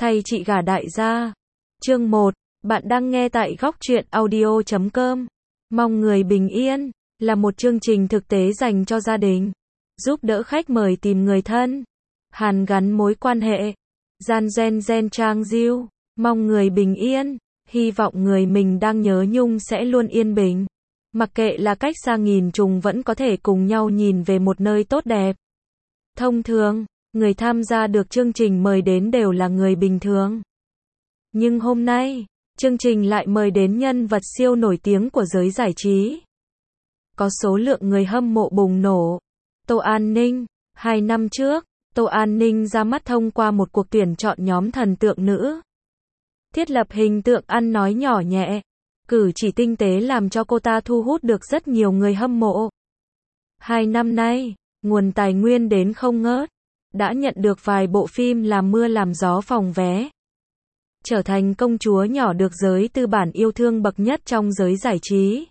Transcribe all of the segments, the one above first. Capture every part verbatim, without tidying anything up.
Thay chị gả đại gia. Chương một, bạn đang nghe tại góc truyện audio chấm com. Mong người bình yên, là một chương trình thực tế dành cho gia đình, giúp đỡ khách mời tìm người thân, hàn gắn mối quan hệ. Gian gen gen trang diêu, mong người bình yên, hy vọng người mình đang nhớ nhung sẽ luôn yên bình. Mặc kệ là cách xa nghìn trùng vẫn có thể cùng nhau nhìn về một nơi tốt đẹp. Thông thường, người tham gia được chương trình mời đến đều là người bình thường. Nhưng hôm nay, chương trình lại mời đến nhân vật siêu nổi tiếng của giới giải trí. Có số lượng người hâm mộ bùng nổ. Tô An Ninh. Hai năm trước, Tô An Ninh ra mắt thông qua một cuộc tuyển chọn nhóm thần tượng nữ. Thiết lập hình tượng ăn nói nhỏ nhẹ, cử chỉ tinh tế làm cho cô ta thu hút được rất nhiều người hâm mộ. Hai năm nay, nguồn tài nguyên đến không ngớt, đã nhận được vài bộ phim làm mưa làm gió phòng vé. Trở thành công chúa nhỏ được giới tư bản yêu thương bậc nhất trong giới giải trí.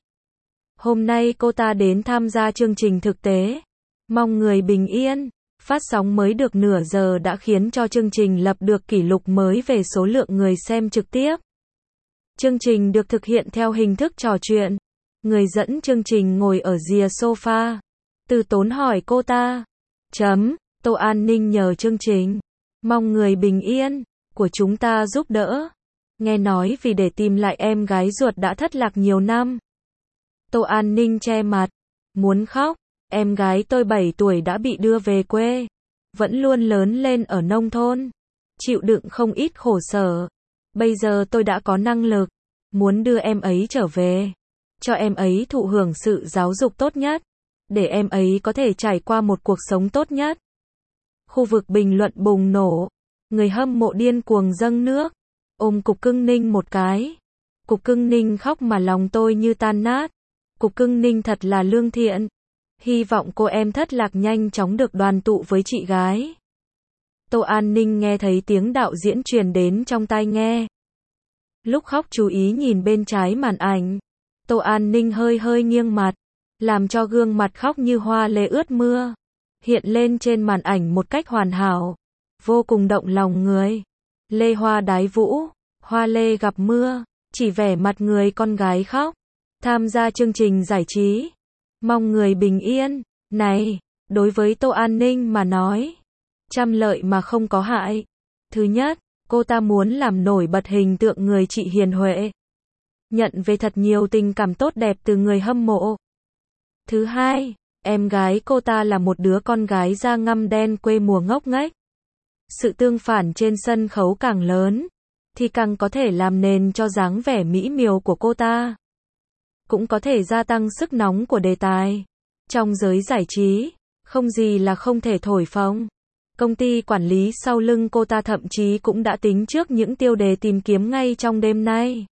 Hôm nay cô ta đến tham gia chương trình thực tế. Mong người bình yên, phát sóng mới được nửa giờ đã khiến cho chương trình lập được kỷ lục mới về số lượng người xem trực tiếp. Chương trình được thực hiện theo hình thức trò chuyện. Người dẫn chương trình ngồi ở rìa sofa. Từ Tốn hỏi cô ta. Chấm, Tô An Ninh nhờ chương trình. Mong người bình yên, của chúng ta giúp đỡ. Nghe nói vì để tìm lại em gái ruột đã thất lạc nhiều năm. Tô An Ninh che mặt. Muốn khóc, em gái tôi bảy tuổi đã bị đưa về quê. Vẫn luôn lớn lên ở nông thôn. Chịu đựng không ít khổ sở. Bây giờ tôi đã có năng lực. Muốn đưa em ấy trở về. Cho em ấy thụ hưởng sự giáo dục tốt nhất. Để em ấy có thể trải qua một cuộc sống tốt nhất. Khu vực bình luận bùng nổ. Người hâm mộ điên cuồng dâng nước. Ôm Cục Cưng Ninh một cái. Cục Cưng Ninh khóc mà lòng tôi như tan nát. Cục Cưng Ninh thật là lương thiện. Hy vọng cô em thất lạc nhanh chóng được đoàn tụ với chị gái. Tô An Ninh nghe thấy tiếng đạo diễn truyền đến trong tai nghe. Lúc khóc chú ý nhìn bên trái màn ảnh. Tô An Ninh hơi hơi nghiêng mặt, làm cho gương mặt khóc như hoa lê ướt mưa hiện lên trên màn ảnh một cách hoàn hảo, vô cùng động lòng người. Lê hoa đái vũ, hoa lê gặp mưa, chỉ vẻ mặt người con gái khóc. Tham gia chương trình giải trí, mong người bình yên. Này, đối với Tô An Ninh mà nói, trăm lợi mà không có hại. Thứ nhất, cô ta muốn làm nổi bật hình tượng người chị hiền huệ, nhận về thật nhiều tình cảm tốt đẹp từ người hâm mộ. Thứ hai, em gái cô ta là một đứa con gái da ngăm đen quê mùa ngốc nghếch. Sự tương phản trên sân khấu càng lớn, thì càng có thể làm nền cho dáng vẻ mỹ miều của cô ta. Cũng có thể gia tăng sức nóng của đề tài. Trong giới giải trí, không gì là không thể thổi phồng. Công ty quản lý sau lưng cô ta thậm chí cũng đã tính trước những tiêu đề tìm kiếm ngay trong đêm nay.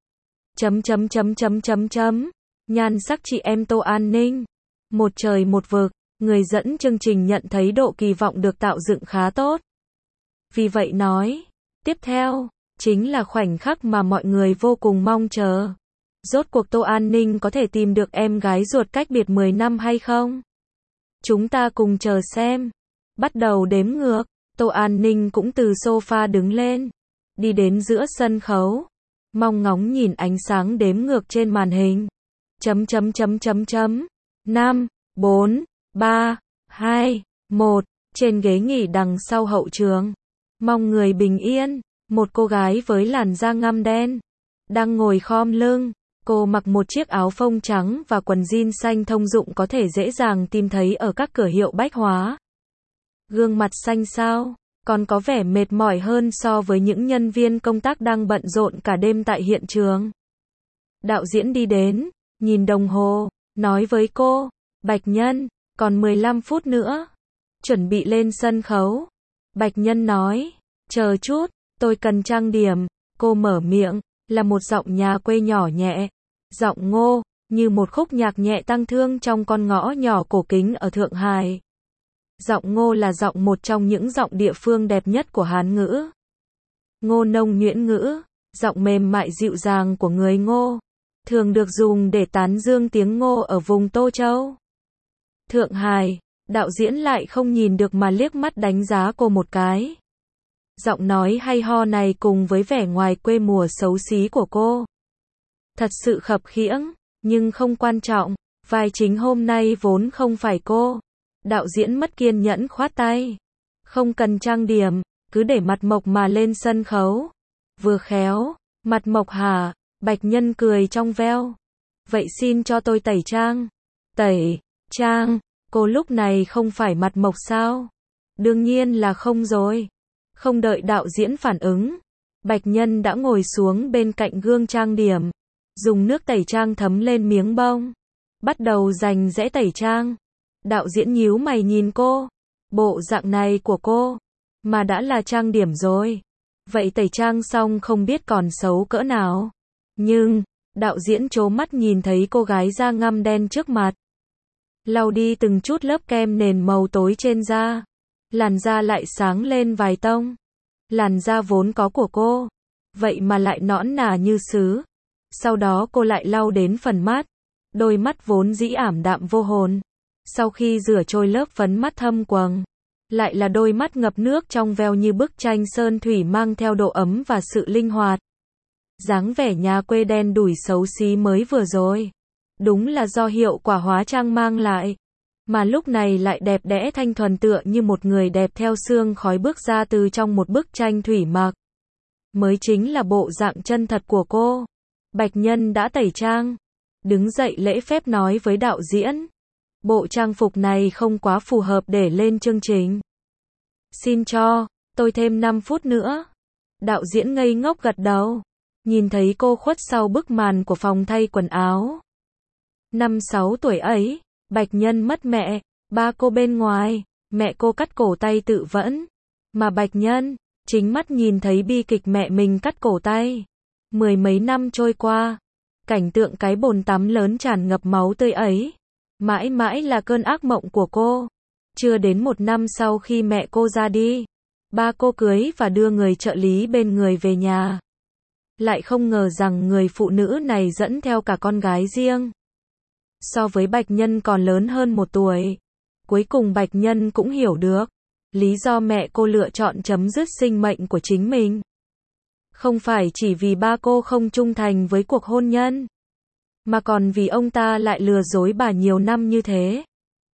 Chấm chấm chấm chấm chấm chấm. Nhan sắc chị em Tô An Ninh. Một trời một vực, người dẫn chương trình nhận thấy độ kỳ vọng được tạo dựng khá tốt. Vì vậy nói, tiếp theo, chính là khoảnh khắc mà mọi người vô cùng mong chờ. Rốt cuộc Tô An Ninh có thể tìm được em gái ruột cách biệt mười năm hay không? Chúng ta cùng chờ xem. Bắt đầu đếm ngược, Tô An Ninh cũng từ sofa đứng lên, đi đến giữa sân khấu, mong ngóng nhìn ánh sáng đếm ngược trên màn hình. Chấm chấm chấm chấm chấm. năm, bốn, ba, hai, một. Trên ghế nghỉ đằng sau hậu trường, mong người bình yên, một cô gái với làn da ngăm đen, đang ngồi khom lưng. Cô mặc một chiếc áo phông trắng và quần jean xanh thông dụng có thể dễ dàng tìm thấy ở các cửa hiệu bách hóa. Gương mặt xanh xao, còn có vẻ mệt mỏi hơn so với những nhân viên công tác đang bận rộn cả đêm tại hiện trường. Đạo diễn đi đến, nhìn đồng hồ, nói với cô, Bạch Nhân, còn mười lăm phút nữa, chuẩn bị lên sân khấu. Bạch Nhân nói, chờ chút, tôi cần trang điểm. Cô mở miệng, là một giọng nhà quê nhỏ nhẹ, giọng ngô, như một khúc nhạc nhẹ tang thương trong con ngõ nhỏ cổ kính ở Thượng Hải. Giọng ngô là giọng một trong những giọng địa phương đẹp nhất của Hán ngữ. Ngô nông nhuyễn ngữ, giọng mềm mại dịu dàng của người Ngô, thường được dùng để tán dương tiếng Ngô ở vùng Tô Châu. Thượng Hải, đạo diễn lại không nhìn được mà liếc mắt đánh giá cô một cái. Giọng nói hay ho này cùng với vẻ ngoài quê mùa xấu xí của cô. Thật sự khập khiễng, nhưng không quan trọng, vai chính hôm nay vốn không phải cô. Đạo diễn mất kiên nhẫn khoát tay. Không cần trang điểm, cứ để mặt mộc mà lên sân khấu. Vừa khéo, mặt mộc hả? Bạch Nhân cười trong veo. Vậy xin cho tôi tẩy trang. Tẩy, trang, cô lúc này không phải mặt mộc sao? Đương nhiên là không rồi. Không đợi đạo diễn phản ứng, Bạch Nhân đã ngồi xuống bên cạnh gương trang điểm, dùng nước tẩy trang thấm lên miếng bông, bắt đầu rành rẽ tẩy trang. Đạo diễn nhíu mày nhìn cô, bộ dạng này của cô, mà đã là trang điểm rồi. Vậy tẩy trang xong không biết còn xấu cỡ nào. Nhưng, đạo diễn trố mắt nhìn thấy cô gái da ngăm đen trước mặt. Lau đi từng chút lớp kem nền màu tối trên da. Làn da lại sáng lên vài tông. Làn da vốn có của cô, vậy mà lại nõn nà như sứ. Sau đó cô lại lau đến phần mắt. Đôi mắt vốn dĩ ảm đạm vô hồn. Sau khi rửa trôi lớp phấn mắt thâm quầng, lại là đôi mắt ngập nước trong veo như bức tranh sơn thủy mang theo độ ấm và sự linh hoạt. Dáng vẻ nhà quê đen đủi xấu xí mới vừa rồi, đúng là do hiệu quả hóa trang mang lại. Mà lúc này lại đẹp đẽ thanh thuần tựa như một người đẹp theo sương khói bước ra từ trong một bức tranh thủy mặc. Mới chính là bộ dạng chân thật của cô. Bạch Nhân đã tẩy trang, đứng dậy lễ phép nói với đạo diễn. Bộ trang phục này không quá phù hợp để lên chương trình. Xin cho tôi thêm năm phút nữa. Đạo diễn ngây ngốc gật đầu, nhìn thấy cô khuất sau bức màn của phòng thay quần áo. Năm sáu tuổi ấy, Bạch Nhân mất mẹ, ba cô bên ngoài, mẹ cô cắt cổ tay tự vẫn. Mà Bạch Nhân, chính mắt nhìn thấy bi kịch mẹ mình cắt cổ tay. Mười mấy năm trôi qua, cảnh tượng cái bồn tắm lớn tràn ngập máu tươi ấy, mãi mãi là cơn ác mộng của cô. Chưa đến một năm sau khi mẹ cô ra đi, ba cô cưới và đưa người trợ lý bên người về nhà. Lại không ngờ rằng người phụ nữ này dẫn theo cả con gái riêng. So với Bạch Nhân còn lớn hơn một tuổi. Cuối cùng Bạch Nhân cũng hiểu được lý do mẹ cô lựa chọn chấm dứt sinh mệnh của chính mình. Không phải chỉ vì ba cô không trung thành với cuộc hôn nhân, mà còn vì ông ta lại lừa dối bà nhiều năm như thế.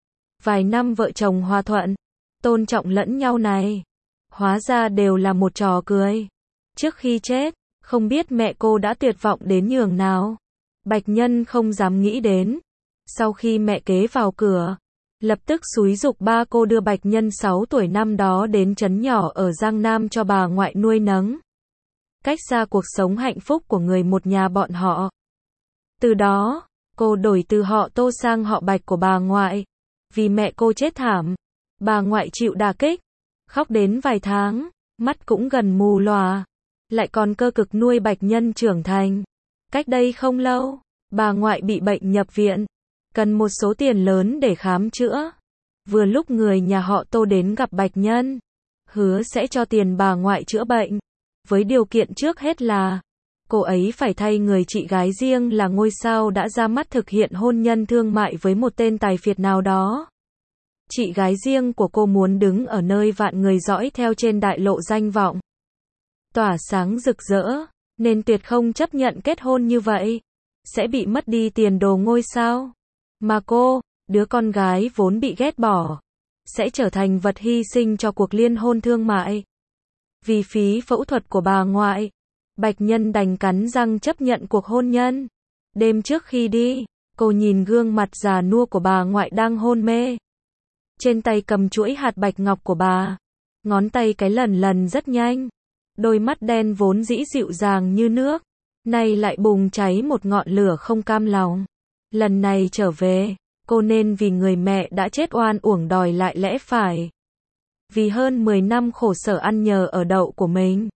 Vài năm vợ chồng hòa thuận, tôn trọng lẫn nhau này, hóa ra đều là một trò cười. Trước khi chết, không biết mẹ cô đã tuyệt vọng đến nhường nào. Bạch Nhân không dám nghĩ đến. Sau khi mẹ kế vào cửa, lập tức xúi giục ba cô đưa Bạch Nhân sáu tuổi năm đó đến trấn nhỏ ở Giang Nam cho bà ngoại nuôi nấng. Cách xa cuộc sống hạnh phúc của người một nhà bọn họ. Từ đó, cô đổi từ họ Tô sang họ Bạch của bà ngoại. Vì mẹ cô chết thảm, bà ngoại chịu đả kích, khóc đến vài tháng, mắt cũng gần mù lòa. Lại còn cơ cực nuôi Bạch Nhân trưởng thành. Cách đây không lâu, bà ngoại bị bệnh nhập viện, cần một số tiền lớn để khám chữa. Vừa lúc người nhà họ Tô đến gặp Bạch Nhân, hứa sẽ cho tiền bà ngoại chữa bệnh, với điều kiện trước hết là cô ấy phải thay người chị gái riêng là ngôi sao đã ra mắt thực hiện hôn nhân thương mại với một tên tài phiệt nào đó. Chị gái riêng của cô muốn đứng ở nơi vạn người dõi theo trên đại lộ danh vọng, tỏa sáng rực rỡ, nên tuyệt không chấp nhận kết hôn như vậy, sẽ bị mất đi tiền đồ ngôi sao. Mà cô, đứa con gái vốn bị ghét bỏ, sẽ trở thành vật hy sinh cho cuộc liên hôn thương mại. Vì phí phẫu thuật của bà ngoại, Bạch Nhân đành cắn răng chấp nhận cuộc hôn nhân. Đêm trước khi đi, cô nhìn gương mặt già nua của bà ngoại đang hôn mê. Trên tay cầm chuỗi hạt bạch ngọc của bà, ngón tay cái lần lần rất nhanh. Đôi mắt đen vốn dĩ dịu dàng như nước, nay lại bùng cháy một ngọn lửa không cam lòng. Lần này trở về, cô nên vì người mẹ đã chết oan uổng đòi lại lẽ phải. Vì hơn mười năm khổ sở ăn nhờ ở đậu của mình,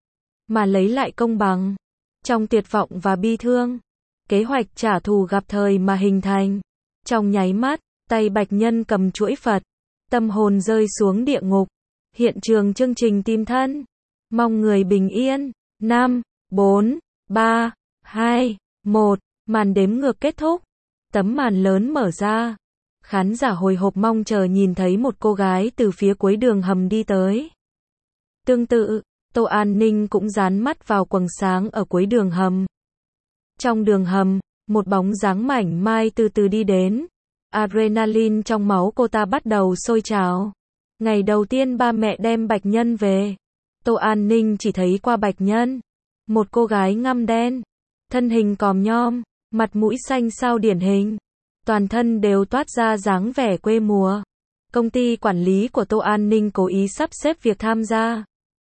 mà lấy lại công bằng. Trong tuyệt vọng và bi thương, kế hoạch trả thù gặp thời mà hình thành. Trong nháy mắt, tay Bạch Nhân cầm chuỗi Phật, tâm hồn rơi xuống địa ngục. Hiện trường chương trình tìm thân. Mong người bình yên. năm, bốn, ba, hai, một. Màn đếm ngược kết thúc. Tấm màn lớn mở ra. Khán giả hồi hộp mong chờ nhìn thấy một cô gái từ phía cuối đường hầm đi tới. Tương tự, Tô An Ninh cũng dán mắt vào quầng sáng ở cuối đường hầm. Trong đường hầm, một bóng dáng mảnh mai từ từ đi đến. Adrenaline trong máu cô ta bắt đầu sôi trào. Ngày đầu tiên ba mẹ đem Bạch Nhân về, Tô An Ninh chỉ thấy qua Bạch Nhân. Một cô gái ngăm đen, thân hình còm nhom, mặt mũi xanh xao điển hình. Toàn thân đều toát ra dáng vẻ quê mùa. Công ty quản lý của Tô An Ninh cố ý sắp xếp việc tham gia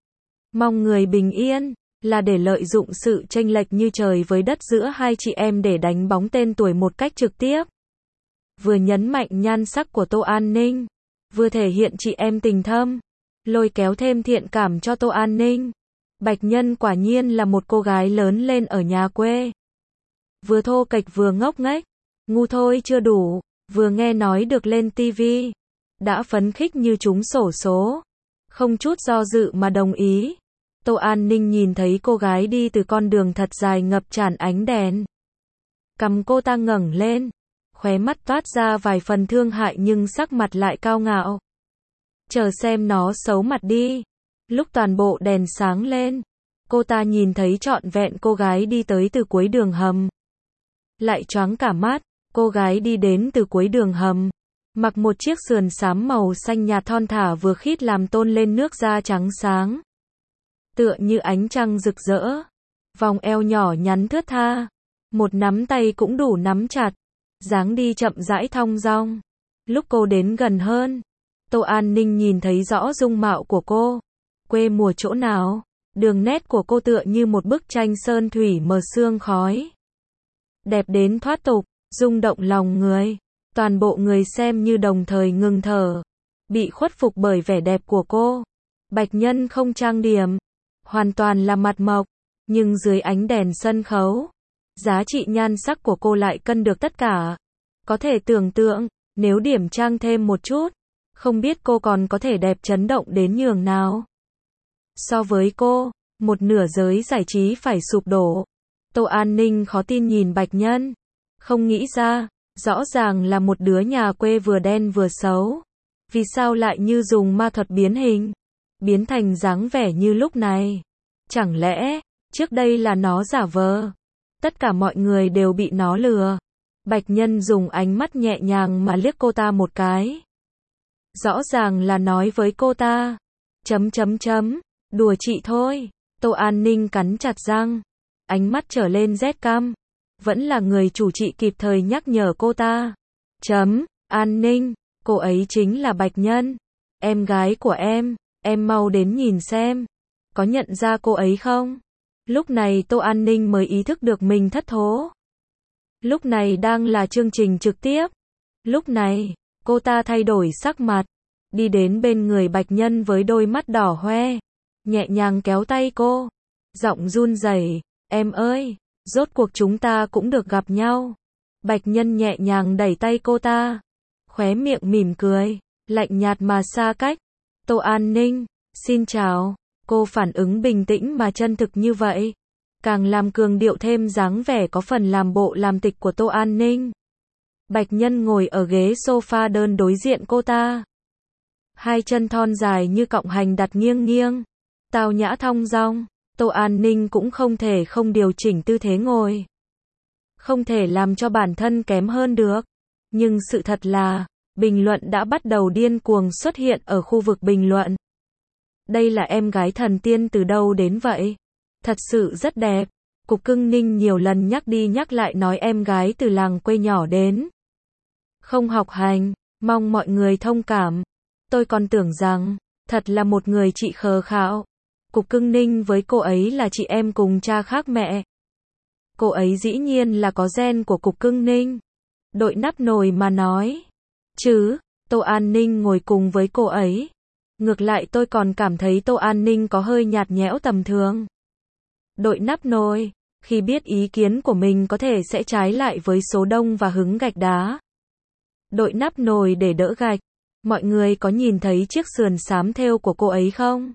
Mong Người Bình Yên, là để lợi dụng sự chênh lệch như trời với đất giữa hai chị em để đánh bóng tên tuổi một cách trực tiếp. Vừa nhấn mạnh nhan sắc của Tô An Ninh, vừa thể hiện chị em tình thâm, lôi kéo thêm thiện cảm cho Tô An Ninh. Bạch Nhân quả nhiên là một cô gái lớn lên ở nhà quê. Vừa thô kệch vừa ngốc nghếch, ngu thôi chưa đủ, vừa nghe nói được lên ti vi, đã phấn khích như trúng xổ số. Không chút do dự mà đồng ý. Tô An Ninh nhìn thấy cô gái đi từ con đường thật dài ngập tràn ánh đèn. Cằm cô ta ngẩng lên, khóe mắt toát ra vài phần thương hại nhưng sắc mặt lại cao ngạo. Chờ xem nó xấu mặt đi. Lúc toàn bộ đèn sáng lên, cô ta nhìn thấy trọn vẹn cô gái đi tới từ cuối đường hầm. Lại choáng cả mắt, cô gái đi đến từ cuối đường hầm, mặc một chiếc sườn xám màu xanh nhạt thon thả vừa khít làm tôn lên nước da trắng sáng. Tựa như ánh trăng rực rỡ, vòng eo nhỏ nhắn thướt tha, một nắm tay cũng đủ nắm chặt, dáng đi chậm rãi thong dong. Lúc cô đến gần hơn, Tô An Ninh nhìn thấy rõ dung mạo của cô. Quê mùa chỗ nào? Đường nét của cô tựa như một bức tranh sơn thủy mờ sương khói. Đẹp đến thoát tục, rung động lòng người. Toàn bộ người xem như đồng thời ngừng thở, bị khuất phục bởi vẻ đẹp của cô. Bạch Nhân không trang điểm, hoàn toàn là mặt mộc, nhưng dưới ánh đèn sân khấu, giá trị nhan sắc của cô lại cân được tất cả. Có thể tưởng tượng, nếu điểm trang thêm một chút, không biết cô còn có thể đẹp chấn động đến nhường nào. So với cô, một nửa giới giải trí phải sụp đổ. Tô An Ninh khó tin nhìn Bạch Nhân, không nghĩ ra, rõ ràng là một đứa nhà quê vừa đen vừa xấu. Vì sao lại như dùng ma thuật biến hình, biến thành dáng vẻ như lúc này? Chẳng lẽ, trước đây là nó giả vờ? Tất cả mọi người đều bị nó lừa. Bạch Nhân dùng ánh mắt nhẹ nhàng mà liếc cô ta một cái. Rõ ràng là nói với cô ta. Chấm chấm chấm, đùa chị thôi. Tô An Ninh cắn chặt răng, ánh mắt trở lên rét căm. Vẫn là người chủ trị kịp thời nhắc nhở cô ta. Chấm, An Ninh, cô ấy chính là Bạch Nhân, em gái của em, em mau đến nhìn xem, có nhận ra cô ấy không? Lúc này Tô An Ninh mới ý thức được mình thất thố. Lúc này đang là chương trình trực tiếp. Lúc này, cô ta thay đổi sắc mặt, đi đến bên người Bạch Nhân với đôi mắt đỏ hoe, nhẹ nhàng kéo tay cô, giọng run rẩy, em ơi, rốt cuộc chúng ta cũng được gặp nhau. Bạch Nhân nhẹ nhàng đẩy tay cô ta, khóe miệng mỉm cười, lạnh nhạt mà xa cách. Tô An Ninh, xin chào. Cô phản ứng bình tĩnh mà chân thực như vậy, càng làm cường điệu thêm dáng vẻ có phần làm bộ làm tịch của Tô An Ninh. Bạch Nhân ngồi ở ghế sofa đơn đối diện cô ta. Hai chân thon dài như cọng hành đặt nghiêng nghiêng, tao nhã thong dong. Tô An Ninh cũng không thể không điều chỉnh tư thế ngồi. Không thể làm cho bản thân kém hơn được. Nhưng sự thật là, bình luận đã bắt đầu điên cuồng xuất hiện ở khu vực bình luận. Đây là em gái thần tiên từ đâu đến vậy? Thật sự rất đẹp. Cục Cưng Ninh nhiều lần nhắc đi nhắc lại nói em gái từ làng quê nhỏ đến. Không học hành, mong mọi người thông cảm. Tôi còn tưởng rằng, thật là một người chị khờ khạo. Cục Cưng Ninh với cô ấy là chị em cùng cha khác mẹ. Cô ấy dĩ nhiên là có gen của Cục Cưng Ninh. Đội nắp nồi mà nói. Chứ, Tô An Ninh ngồi cùng với cô ấy. Ngược lại tôi còn cảm thấy Tô An Ninh có hơi nhạt nhẽo tầm thường. Đội nắp nồi, khi biết ý kiến của mình có thể sẽ trái lại với số đông và hứng gạch đá. Đội nắp nồi để đỡ gạch. Mọi người có nhìn thấy chiếc sườn xám thêu của cô ấy không?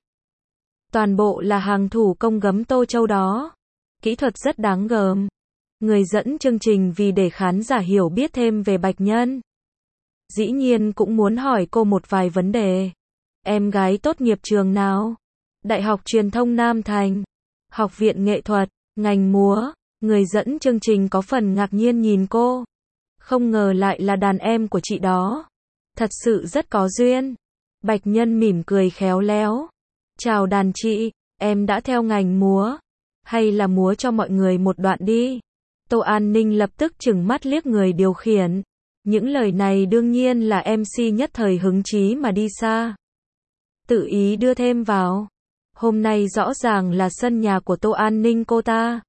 Toàn bộ là hàng thủ công gấm Tô Châu đó. Kỹ thuật rất đáng gờm. Người dẫn chương trình vì để khán giả hiểu biết thêm về Bạch Nhân, dĩ nhiên cũng muốn hỏi cô một vài vấn đề. Em gái tốt nghiệp trường nào? Đại học Truyền thông Nam Thành, Học viện Nghệ thuật, ngành múa. Người dẫn chương trình có phần ngạc nhiên nhìn cô. Không ngờ lại là đàn em của chị đó. Thật sự rất có duyên. Bạch Nhân mỉm cười khéo léo. Chào đàn chị, em đã theo ngành múa. Hay là múa cho mọi người một đoạn đi. Tô An Ninh lập tức trừng mắt liếc người điều khiển. Những lời này đương nhiên là em xê nhất thời hứng chí mà đi xa. Tự ý đưa thêm vào. Hôm nay rõ ràng là sân nhà của Tô An Ninh cô ta.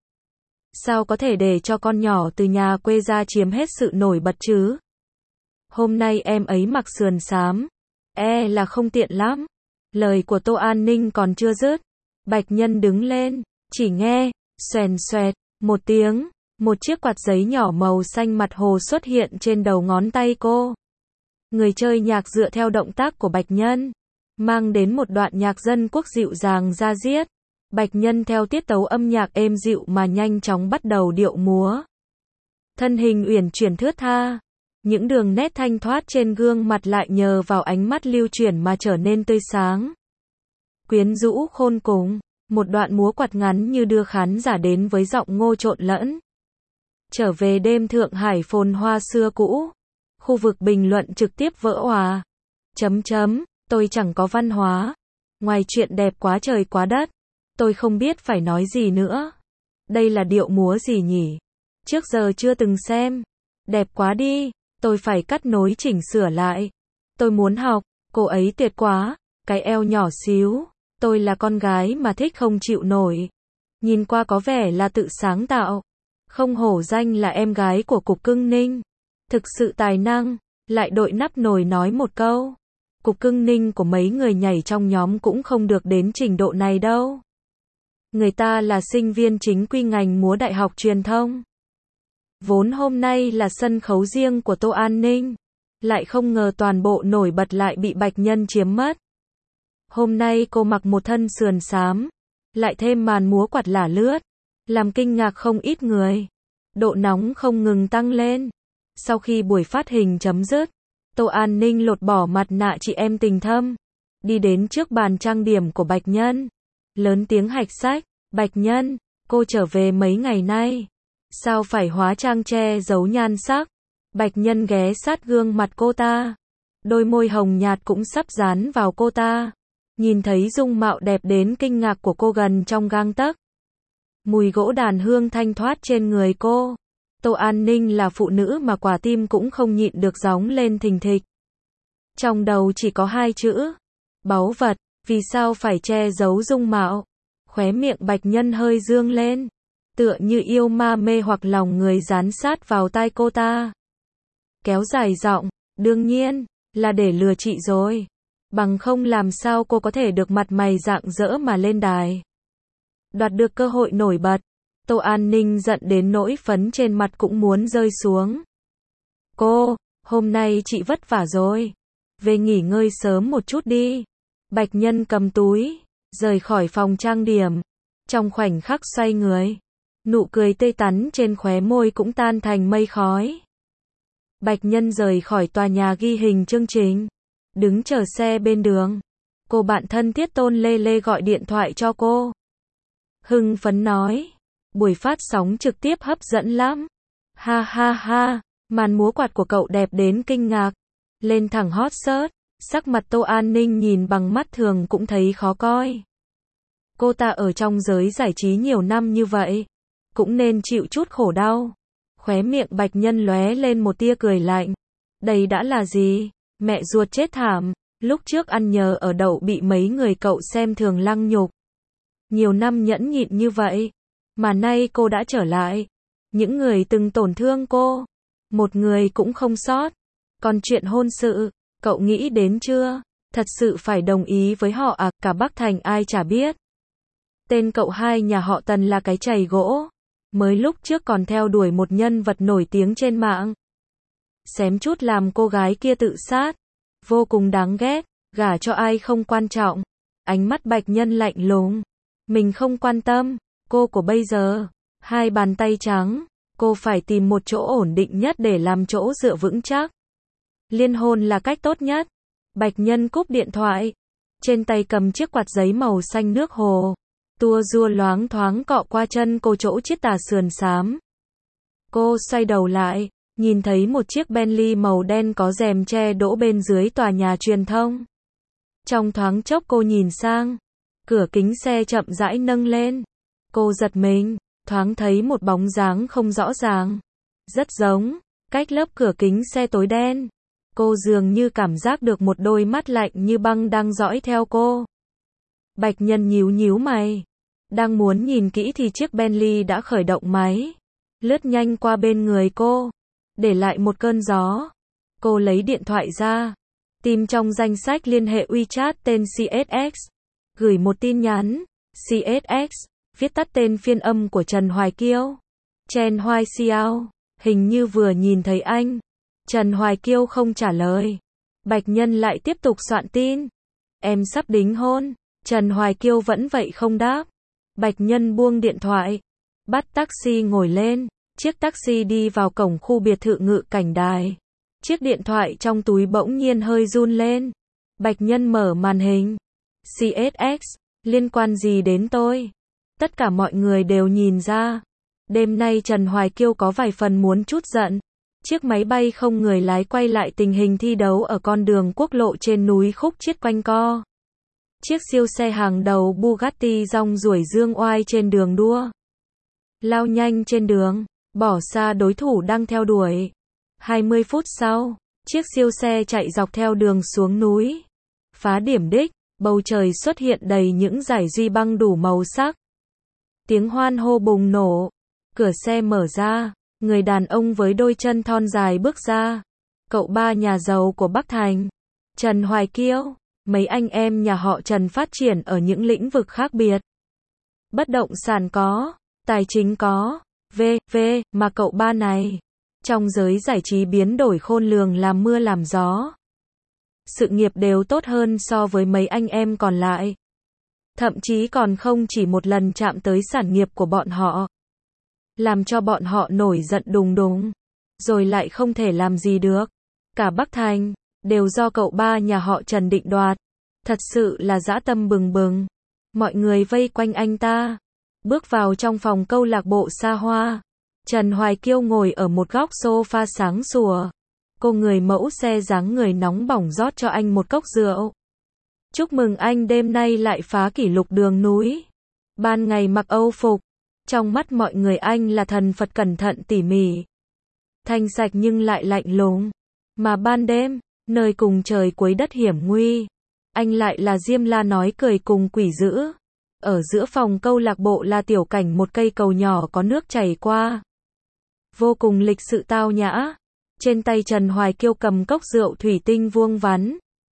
Sao có thể để cho con nhỏ từ nhà quê ra chiếm hết sự nổi bật chứ? Hôm nay em ấy mặc sườn xám. E là không tiện lắm. Lời của Tô An Ninh còn chưa dứt. Bạch Nhân đứng lên. Chỉ nghe, xoèn xoẹt, một tiếng. Một chiếc quạt giấy nhỏ màu xanh mặt hồ xuất hiện trên đầu ngón tay cô. Người chơi nhạc dựa theo động tác của Bạch Nhân. Mang đến một đoạn nhạc dân quốc dịu dàng da diết. Bạch Nhân theo tiết tấu âm nhạc êm dịu mà nhanh chóng bắt đầu điệu múa. Thân hình uyển chuyển thướt tha. Những đường nét thanh thoát trên gương mặt lại nhờ vào ánh mắt lưu chuyển mà trở nên tươi sáng. Quyến rũ khôn cùng. Một đoạn múa quạt ngắn như đưa khán giả đến với giọng ngô trộn lẫn. Trở về đêm Thượng Hải phồn hoa xưa cũ. Khu vực bình luận trực tiếp vỡ òa. Chấm chấm, tôi chẳng có văn hóa. Ngoài chuyện đẹp quá trời quá đất. Tôi không biết phải nói gì nữa. Đây là điệu múa gì nhỉ? Trước giờ chưa từng xem. Đẹp quá đi. Tôi phải cắt nối chỉnh sửa lại. Tôi muốn học. Cô ấy tuyệt quá. Cái eo nhỏ xíu. Tôi là con gái mà thích không chịu nổi. Nhìn qua có vẻ là tự sáng tạo. Không hổ danh là em gái của Cục Cưng Ninh. Thực sự tài năng. Lại đội nắp nồi nói một câu. Cục Cưng Ninh của mấy người nhảy trong nhóm cũng không được đến trình độ này đâu. Người ta là sinh viên chính quy ngành múa Đại học Truyền thông. Vốn hôm nay là sân khấu riêng của Tô An Ninh. Lại không ngờ toàn bộ nổi bật lại bị Bạch Nhân chiếm mất. Hôm nay cô mặc một thân sườn xám. Lại thêm màn múa quạt lả lướt. Làm kinh ngạc không ít người. Độ nóng không ngừng tăng lên. Sau khi buổi phát hình chấm dứt, Tô An Ninh lột bỏ mặt nạ chị em tình thâm. Đi đến trước bàn trang điểm của Bạch Nhân. Lớn tiếng hạch sách. Bạch Nhân, cô trở về mấy ngày nay. Sao phải hóa trang che giấu nhan sắc? Bạch Nhân ghé sát gương mặt cô ta. Đôi môi hồng nhạt cũng sắp dán vào cô ta. Nhìn thấy dung mạo đẹp đến kinh ngạc của cô gần trong gang tấc. Mùi gỗ đàn hương thanh thoát trên người cô. Tô An Ninh là phụ nữ mà quả tim cũng không nhịn được gióng lên thình thịch. Trong đầu chỉ có hai chữ. Báu vật, vì sao phải che giấu dung mạo? Khóe miệng Bạch Nhân hơi dương lên. Tựa như yêu ma mê hoặc lòng người dán sát vào tai cô ta. Kéo dài giọng, đương nhiên, là để lừa chị rồi. Bằng không làm sao cô có thể được mặt mày rạng rỡ mà lên đài. Đoạt được cơ hội nổi bật. Tô An Ninh giận đến nỗi phấn trên mặt cũng muốn rơi xuống. Cô, hôm nay chị vất vả rồi. Về nghỉ ngơi sớm một chút đi. Bạch Nhân cầm túi, rời khỏi phòng trang điểm. Trong khoảnh khắc xoay người, nụ cười tươi tắn trên khóe môi cũng tan thành mây khói. Bạch Nhân rời khỏi tòa nhà ghi hình chương trình. Đứng chờ xe bên đường. Cô bạn thân Tiết Tôn Lê Lê gọi điện thoại cho cô. Hưng phấn nói. Buổi phát sóng trực tiếp hấp dẫn lắm. Ha ha ha. Màn múa quạt của cậu đẹp đến kinh ngạc. Lên thẳng hot search. Sắc mặt Tô An Ninh nhìn bằng mắt thường cũng thấy khó coi. Cô ta ở trong giới giải trí nhiều năm như vậy. Cũng nên chịu chút khổ đau. Khóe miệng Bạch Nhân lóe lên một tia cười lạnh. Đây đã là gì? Mẹ ruột chết thảm. Lúc trước ăn nhờ ở đậu bị mấy người cậu xem thường lăng nhục. Nhiều năm nhẫn nhịn như vậy. Mà nay cô đã trở lại. Những người từng tổn thương cô. Một người cũng không sót. Còn chuyện hôn sự, cậu nghĩ đến chưa? Thật sự phải đồng ý với họ à? Cả Bắc Thành ai chả biết. Tên cậu hai nhà họ Tần là cái chày gỗ. Mới lúc trước còn theo đuổi một nhân vật nổi tiếng trên mạng. Xém chút làm cô gái kia tự sát. Vô cùng đáng ghét. Gả cho ai không quan trọng. Ánh mắt Bạch Nhân lạnh lùng. Mình không quan tâm. Cô của bây giờ. Hai bàn tay trắng. Cô phải tìm một chỗ ổn định nhất để làm chỗ dựa vững chắc. Liên hôn là cách tốt nhất. Bạch Nhân cúp điện thoại. trên tay cầm chiếc quạt giấy màu xanh nước hồ. Tua rua loáng thoáng cọ qua chân cô chỗ chiếc tà sườn xám. Cô xoay đầu lại, nhìn thấy một chiếc Bentley màu đen có rèm che đỗ bên dưới tòa nhà truyền thông. Trong thoáng chốc cô nhìn sang, cửa kính xe chậm rãi nâng lên. Cô giật mình, thoáng thấy một bóng dáng không rõ ràng. Rất giống, cách lớp cửa kính xe tối đen. Cô dường như cảm giác được một đôi mắt lạnh như băng đang dõi theo cô. Bạch Nhân nhíu nhíu mày. Đang muốn nhìn kỹ thì chiếc Bentley đã khởi động máy. Lướt nhanh qua bên người cô. Để lại một cơn gió. Cô lấy điện thoại ra. Tìm trong danh sách liên hệ WeChat tên xê ét ích. Gửi một tin nhắn. xê ét ích, viết tắt tên phiên âm của Trần Hoài Kiêu. Chen Hoài Xiao. Hình như vừa nhìn thấy anh. Trần Hoài Kiêu không trả lời. Bạch Nhân lại tiếp tục soạn tin. Em sắp đính hôn. Trần Hoài Kiêu vẫn vậy không đáp. Bạch Nhân buông điện thoại. Bắt taxi ngồi lên. Chiếc taxi đi vào cổng khu biệt thự Ngự Cảnh Đài. Chiếc điện thoại trong túi bỗng nhiên hơi run lên. Bạch Nhân mở màn hình. xê ét ích, liên quan gì đến tôi? Tất cả mọi người đều nhìn ra. Đêm nay Trần Hoài Kiêu có vài phần muốn chút giận. Chiếc máy bay không người lái quay lại tình hình thi đấu ở con đường quốc lộ trên núi Khúc Chiết quanh co. Chiếc siêu xe hàng đầu Bugatti rong ruổi dương oai trên đường đua. Lao nhanh trên đường, bỏ xa đối thủ đang theo đuổi. hai mươi phút sau, chiếc siêu xe chạy dọc theo đường xuống núi. Phá điểm đích, bầu trời xuất hiện đầy những dải duy băng đủ màu sắc. Tiếng hoan hô bùng nổ. Cửa xe mở ra, người đàn ông với đôi chân thon dài bước ra. Cậu ba nhà giàu của Bắc Thành. Trần Hoài Kiêu. Mấy anh em nhà họ Trần phát triển ở những lĩnh vực khác biệt. Bất động sản có, tài chính có, vân vân mà cậu ba này. Trong giới giải trí biến đổi khôn lường làm mưa làm gió. Sự nghiệp đều tốt hơn so với mấy anh em còn lại. Thậm chí còn không chỉ một lần chạm tới sản nghiệp của bọn họ. Làm cho bọn họ nổi giận đùng đùng. Rồi lại không thể làm gì được. Cả Bắc Thành đều do cậu ba nhà họ Trần định đoạt. Thật sự là dã tâm bừng bừng. Mọi người vây quanh anh ta. Bước vào trong phòng câu lạc bộ xa hoa. Trần Hoài Kiêu ngồi ở một góc sofa sáng sủa. Cô người mẫu xe dáng người nóng bỏng rót cho anh một cốc rượu. Chúc mừng anh đêm nay lại phá kỷ lục đường núi. Ban ngày mặc Âu phục. Trong mắt mọi người anh là thần Phật cẩn thận tỉ mỉ. Thanh sạch nhưng lại lạnh lùng. Mà ban đêm, nơi cùng trời cuối đất hiểm nguy, anh lại là Diêm La nói cười cùng quỷ dữ. Ở giữa phòng câu lạc bộ là tiểu cảnh một cây cầu nhỏ có nước chảy qua. Vô cùng lịch sự tao nhã. Trên tay Trần Hoài Kiêu cầm cốc rượu thủy tinh vuông vắn.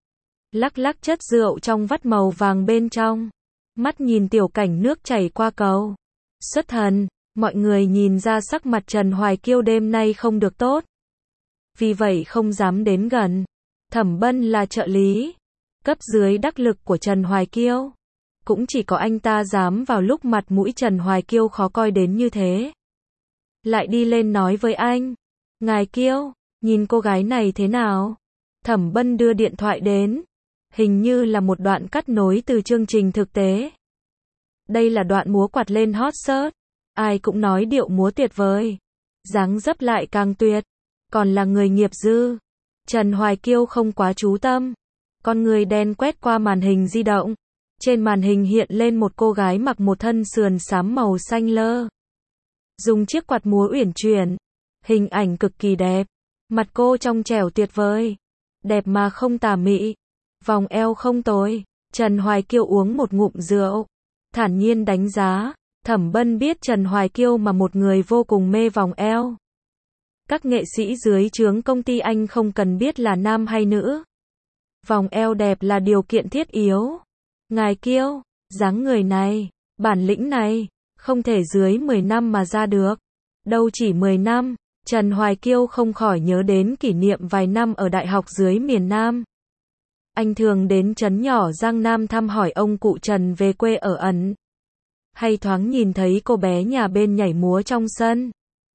Lắc lắc chất rượu trong vắt màu vàng bên trong. Mắt nhìn tiểu cảnh nước chảy qua cầu. Xuất thần, mọi người nhìn ra sắc mặt Trần Hoài Kiêu đêm nay không được tốt. Vì vậy không dám đến gần. Thẩm Bân là trợ lý cấp dưới đắc lực của Trần Hoài Kiêu. Cũng chỉ có anh ta dám vào lúc mặt mũi Trần Hoài Kiêu khó coi đến như thế. Lại đi lên nói với anh. Ngài Kiêu, nhìn cô gái này thế nào? Thẩm Bân đưa điện thoại đến. Hình như là một đoạn cắt nối từ chương trình thực tế. Đây là đoạn múa quạt lên hot search. Ai cũng nói điệu múa tuyệt vời. Dáng dấp lại càng tuyệt. Còn là người nghiệp dư. Trần Hoài Kiêu không quá chú tâm. Con người đen quét qua màn hình di động. Trên màn hình hiện lên một cô gái mặc một thân sườn xám màu xanh lơ. Dùng chiếc quạt múa uyển chuyển. Hình ảnh cực kỳ đẹp. Mặt cô trong trẻo tuyệt vời. Đẹp mà không tà mị. Vòng eo không tồi. Trần Hoài Kiêu uống một ngụm rượu. Thản nhiên đánh giá. Thẩm Bân biết Trần Hoài Kiêu mà một người vô cùng mê vòng eo. Các nghệ sĩ dưới trướng công ty anh không cần biết là nam hay nữ. Vòng eo đẹp là điều kiện thiết yếu. Ngài Kiêu, dáng người này, bản lĩnh này, không thể dưới mười năm mà ra được. Đâu chỉ mười năm, Trần Hoài Kiêu không khỏi nhớ đến kỷ niệm vài năm ở đại học dưới miền Nam. Anh thường đến trấn nhỏ Giang Nam thăm hỏi ông cụ Trần về quê ở ẩn. Hay thoáng nhìn thấy cô bé nhà bên nhảy múa trong sân.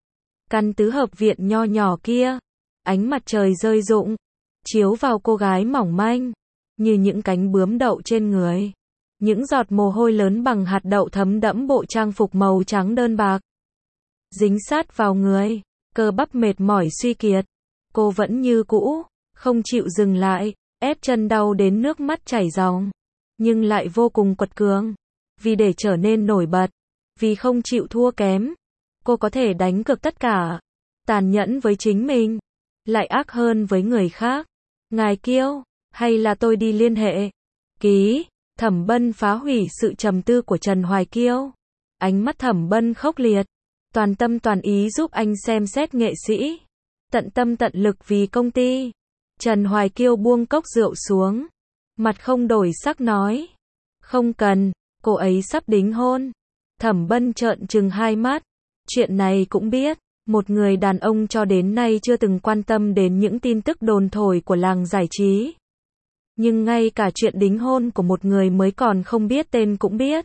Căn tứ hợp viện nho nhỏ kia, ánh mặt trời rơi rụng, chiếu vào cô gái mỏng manh, như những cánh bướm đậu trên người. Những giọt mồ hôi lớn bằng hạt đậu thấm đẫm bộ trang phục màu trắng đơn bạc. Dính sát vào người, cơ bắp mệt mỏi suy kiệt. Cô vẫn như cũ, không chịu dừng lại, ép chân đau đến nước mắt chảy ròng. Nhưng lại vô cùng quật cường. Vì để trở nên nổi bật, vì không chịu thua kém, cô có thể đánh cược tất cả. Tàn nhẫn với chính mình, lại ác hơn với người khác. Ngài Kiêu, hay là tôi đi liên hệ? Ký, Thẩm Bân phá hủy sự trầm tư của Trần Hoài Kiêu. Ánh mắt Thẩm Bân khốc liệt, toàn tâm toàn ý giúp anh xem xét nghệ sĩ. Tận tâm tận lực vì công ty. Trần Hoài Kiêu buông cốc rượu xuống. Mặt không đổi sắc nói. Không cần, cô ấy sắp đính hôn. Thẩm Bân trợn trừng hai mắt. Chuyện này cũng biết. Một người đàn ông cho đến nay chưa từng quan tâm đến những tin tức đồn thổi của làng giải trí. Nhưng ngay cả chuyện đính hôn của một người mới còn không biết tên cũng biết.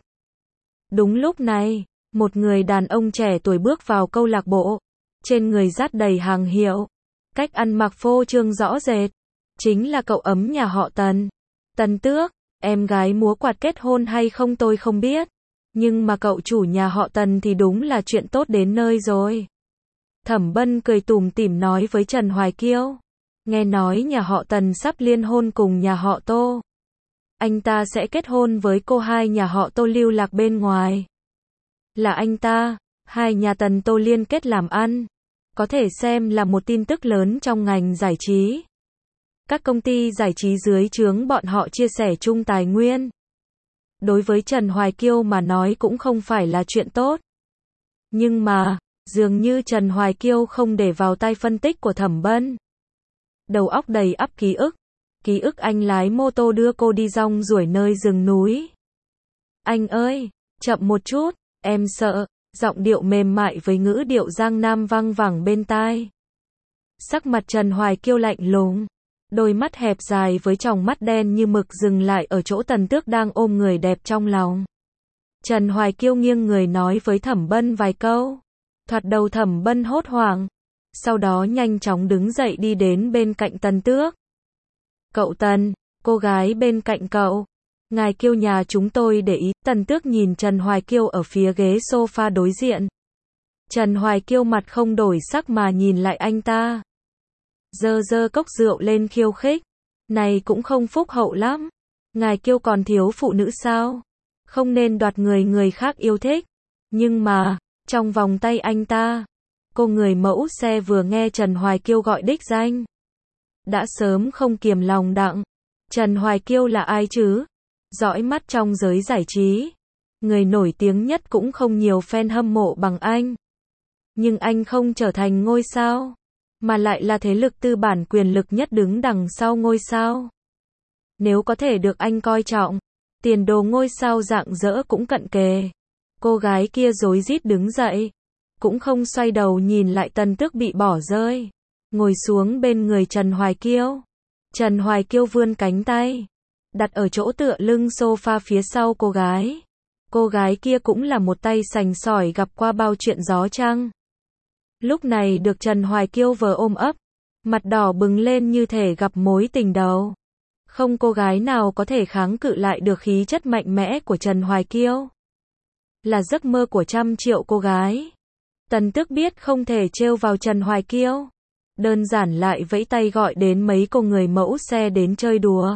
Đúng lúc này, một người đàn ông trẻ tuổi bước vào câu lạc bộ. Trên người dát đầy hàng hiệu. Cách ăn mặc phô trương rõ rệt. Chính là cậu ấm nhà họ Tần. Tần Tước, em gái múa quạt kết hôn hay không tôi không biết. Nhưng mà cậu chủ nhà họ Tần thì đúng là chuyện tốt đến nơi rồi. Thẩm Bân cười tủm tỉm nói với Trần Hoài Kiêu. Nghe nói nhà họ Tần sắp liên hôn cùng nhà họ Tô. Anh ta sẽ kết hôn với cô hai nhà họ Tô lưu lạc bên ngoài. Là anh ta, hai nhà Tần Tô liên kết làm ăn. Có thể xem là một tin tức lớn trong ngành giải trí. Các công ty giải trí dưới trướng bọn họ chia sẻ chung tài nguyên. Đối với Trần Hoài Kiêu mà nói cũng không phải là chuyện tốt. Nhưng mà, dường như Trần Hoài Kiêu không để vào tai phân tích của Thẩm Bân. Đầu óc đầy ắp ký ức. Ký ức anh lái mô tô đưa cô đi rong ruổi nơi rừng núi. Anh ơi, chậm một chút, em sợ. Giọng điệu mềm mại với ngữ điệu Giang Nam vang vẳng bên tai. Sắc mặt Trần Hoài Kiêu lạnh lùng. Đôi mắt hẹp dài với tròng mắt đen như mực dừng lại ở chỗ Tần Tước đang ôm người đẹp trong lòng. Trần Hoài Kiêu nghiêng người nói với Thẩm Bân vài câu. Thoạt đầu Thẩm Bân hốt hoảng. Sau đó nhanh chóng đứng dậy đi đến bên cạnh Tần Tước. Cậu Tần, cô gái bên cạnh cậu. Ngài Kiêu nhà chúng tôi để ý. Tần Tước nhìn Trần Hoài Kiêu ở phía ghế sofa đối diện. Trần Hoài Kiêu mặt không đổi sắc mà nhìn lại anh ta. Giơ giơ cốc rượu lên khiêu khích. Này cũng không phúc hậu lắm. Ngài Kiêu còn thiếu phụ nữ sao? Không nên đoạt người người khác yêu thích. Nhưng mà, trong vòng tay anh ta, cô người mẫu xe vừa nghe Trần Hoài Kiêu gọi đích danh. Đã sớm không kiềm lòng đặng. Trần Hoài Kiêu là ai chứ? Dõi mắt trong giới giải trí. Người nổi tiếng nhất cũng không nhiều fan hâm mộ bằng anh. Nhưng anh không trở thành ngôi sao. Mà lại là thế lực tư bản quyền lực nhất đứng đằng sau ngôi sao. Nếu có thể được anh coi trọng, tiền đồ ngôi sao rạng rỡ cũng cận kề. Cô gái kia rối rít đứng dậy. Cũng không xoay đầu nhìn lại Tần Tước bị bỏ rơi. Ngồi xuống bên người Trần Hoài Kiêu. Trần Hoài Kiêu vươn cánh tay. Đặt ở chỗ tựa lưng sofa phía sau cô gái. Cô gái kia cũng là một tay sành sỏi gặp qua bao chuyện gió chăng. Lúc này được Trần Hoài Kiêu vừa ôm ấp. Mặt đỏ bừng lên như thể gặp mối tình đầu. Không cô gái nào có thể kháng cự lại được khí chất mạnh mẽ của Trần Hoài Kiêu. Là giấc mơ của trăm triệu cô gái. Tần Tước biết không thể trêu vào Trần Hoài Kiêu. Đơn giản lại vẫy tay gọi đến mấy cô người mẫu xe đến chơi đùa.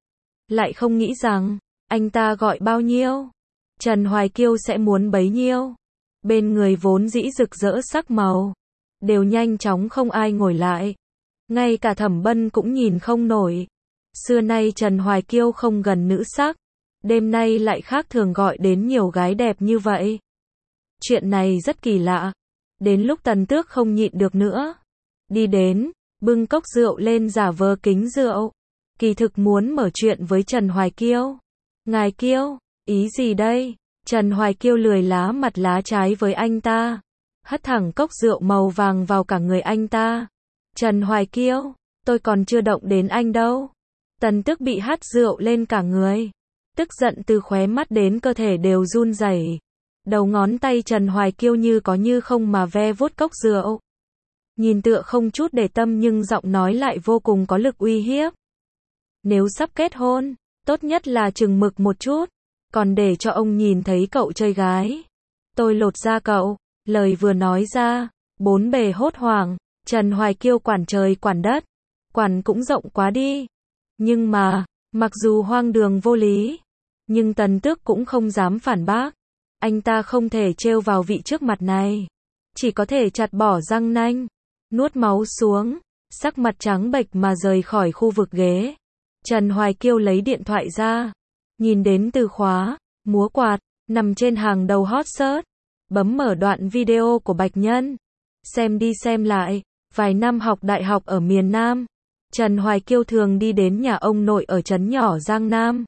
Lại không nghĩ rằng, anh ta gọi bao nhiêu, Trần Hoài Kiêu sẽ muốn bấy nhiêu. Bên người vốn dĩ rực rỡ sắc màu, đều nhanh chóng không ai ngồi lại. Ngay cả Thẩm Bân cũng nhìn không nổi. Xưa nay Trần Hoài Kiêu không gần nữ sắc. Đêm nay lại khác thường gọi đến nhiều gái đẹp như vậy. Chuyện này rất kỳ lạ. Đến lúc Tần Tước không nhịn được nữa. Đi đến, bưng cốc rượu lên giả vờ kính rượu. Kỳ thực muốn mở chuyện với Trần Hoài Kiêu. Ngài Kiêu, ý gì đây? Trần Hoài Kiêu lười lá mặt lá trái với anh ta. Hất thẳng cốc rượu màu vàng vào cả người anh ta. Trần Hoài Kiêu, tôi còn chưa động đến anh đâu. Tần Tước bị hắt rượu lên cả người. Tức giận từ khóe mắt đến cơ thể đều run rẩy. Đầu ngón tay Trần Hoài Kiêu như có như không mà ve vuốt cốc rượu. Nhìn tựa không chút để tâm nhưng giọng nói lại vô cùng có lực uy hiếp. Nếu sắp kết hôn, tốt nhất là chừng mực một chút, còn để cho ông nhìn thấy cậu chơi gái. Tôi lột da cậu, lời vừa nói ra, bốn bề hốt hoảng, Trần Hoài Kiêu quản trời quản đất, quản cũng rộng quá đi. Nhưng mà, mặc dù hoang đường vô lý, nhưng Tần Tước cũng không dám phản bác. Anh ta không thể trêu vào vị trước mặt này, chỉ có thể chặt bỏ răng nanh, nuốt máu xuống, sắc mặt trắng bệch mà rời khỏi khu vực ghế. Trần Hoài Kiêu lấy điện thoại ra, nhìn đến từ khóa, múa quạt, nằm trên hàng đầu hot search, bấm mở đoạn video của Bạch Nhân. Xem đi xem lại, vài năm học đại học ở miền Nam, Trần Hoài Kiêu thường đi đến nhà ông nội ở trấn nhỏ Giang Nam.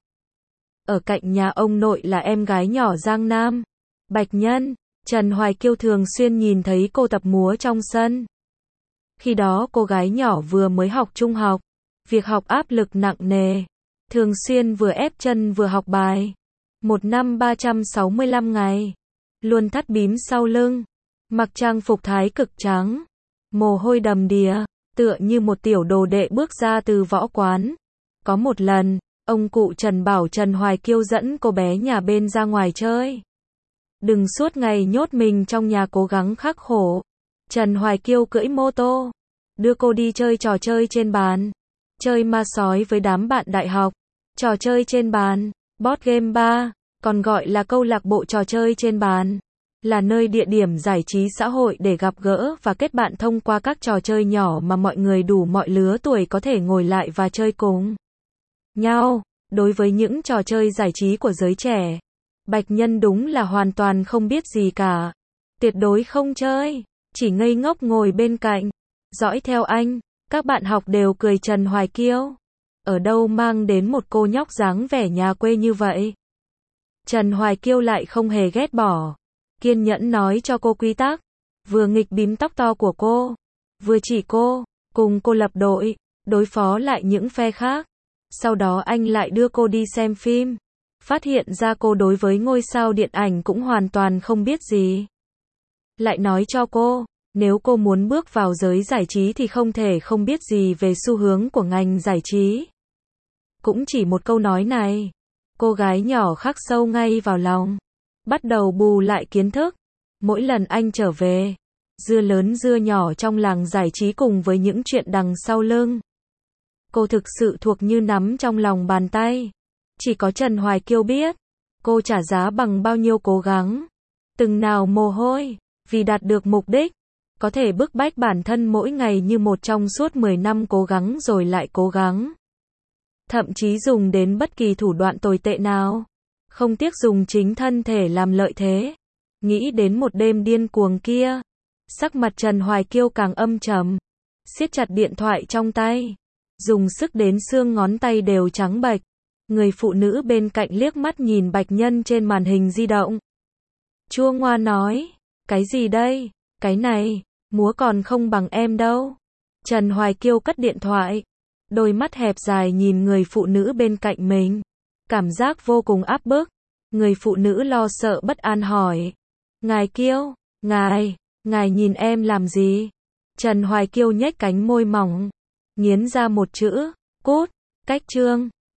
Ở cạnh nhà ông nội là em gái nhỏ Giang Nam, Bạch Nhân. Trần Hoài Kiêu thường xuyên nhìn thấy cô tập múa trong sân. Khi đó cô gái nhỏ vừa mới học trung học, việc học áp lực nặng nề, thường xuyên vừa ép chân vừa học bài. Một năm ba trăm sáu mươi lăm ngày, luôn thắt bím sau lưng, mặc trang phục thái cực trắng, mồ hôi đầm đìa, tựa như một tiểu đồ đệ bước ra từ võ quán. Có một lần, ông cụ Trần bảo Trần Hoài Kiêu dẫn cô bé nhà bên ra ngoài chơi. Đừng suốt ngày nhốt mình trong nhà, cố gắng khắc khổ. Trần Hoài Kiêu cưỡi mô tô, đưa cô đi chơi trò chơi trên bàn. Chơi ma sói với đám bạn đại học. Trò chơi trên bàn, board game bar, còn gọi là câu lạc bộ trò chơi trên bàn, là nơi địa điểm giải trí xã hội để gặp gỡ và kết bạn thông qua các trò chơi nhỏ mà mọi người đủ mọi lứa tuổi có thể ngồi lại và chơi cùng nhau. Đối với những trò chơi giải trí của giới trẻ, Bạch Nhân đúng là hoàn toàn không biết gì cả. Tuyệt đối không chơi, chỉ ngây ngốc ngồi bên cạnh, dõi theo anh. Các bạn học đều cười Trần Hoài Kiêu, ở đâu mang đến một cô nhóc dáng vẻ nhà quê như vậy. Trần Hoài Kiêu lại không hề ghét bỏ, kiên nhẫn nói cho cô quy tắc, vừa nghịch bím tóc to của cô, vừa chỉ cô, cùng cô lập đội, đối phó lại những phe khác. Sau đó anh lại đưa cô đi xem phim, phát hiện ra cô đối với ngôi sao điện ảnh cũng hoàn toàn không biết gì. Lại nói cho cô, nếu cô muốn bước vào giới giải trí thì không thể không biết gì về xu hướng của ngành giải trí. Cũng chỉ một câu nói này, cô gái nhỏ khắc sâu ngay vào lòng, bắt đầu bù lại kiến thức. Mỗi lần anh trở về, dưa lớn dưa nhỏ trong làng giải trí cùng với những chuyện đằng sau lưng, cô thực sự thuộc như nắm trong lòng bàn tay. Chỉ có Trần Hoài Kiêu biết, cô trả giá bằng bao nhiêu cố gắng, từng nào mồ hôi, vì đạt được mục đích, có thể bức bách bản thân mỗi ngày như một trong suốt mười năm cố gắng rồi lại cố gắng. Thậm chí dùng đến bất kỳ thủ đoạn tồi tệ nào, không tiếc dùng chính thân thể làm lợi thế. Nghĩ đến một đêm điên cuồng kia, sắc mặt Trần Hoài Kiêu càng âm trầm, siết chặt điện thoại trong tay, dùng sức đến xương ngón tay đều trắng bệch. Người phụ nữ bên cạnh liếc mắt nhìn Bạch Nhân trên màn hình di động, chua ngoa nói, cái gì đây, cái này, múa còn không bằng em đâu. Trần Hoài Kiêu cất điện thoại, đôi mắt hẹp dài nhìn người phụ nữ bên cạnh mình, cảm giác vô cùng áp bức. Người phụ nữ lo sợ bất an hỏi, ngài Kiêu, ngài, ngài nhìn em làm gì? Trần Hoài Kiêu nhếch cánh môi mỏng, nghiến ra một chữ, cút, cách chương.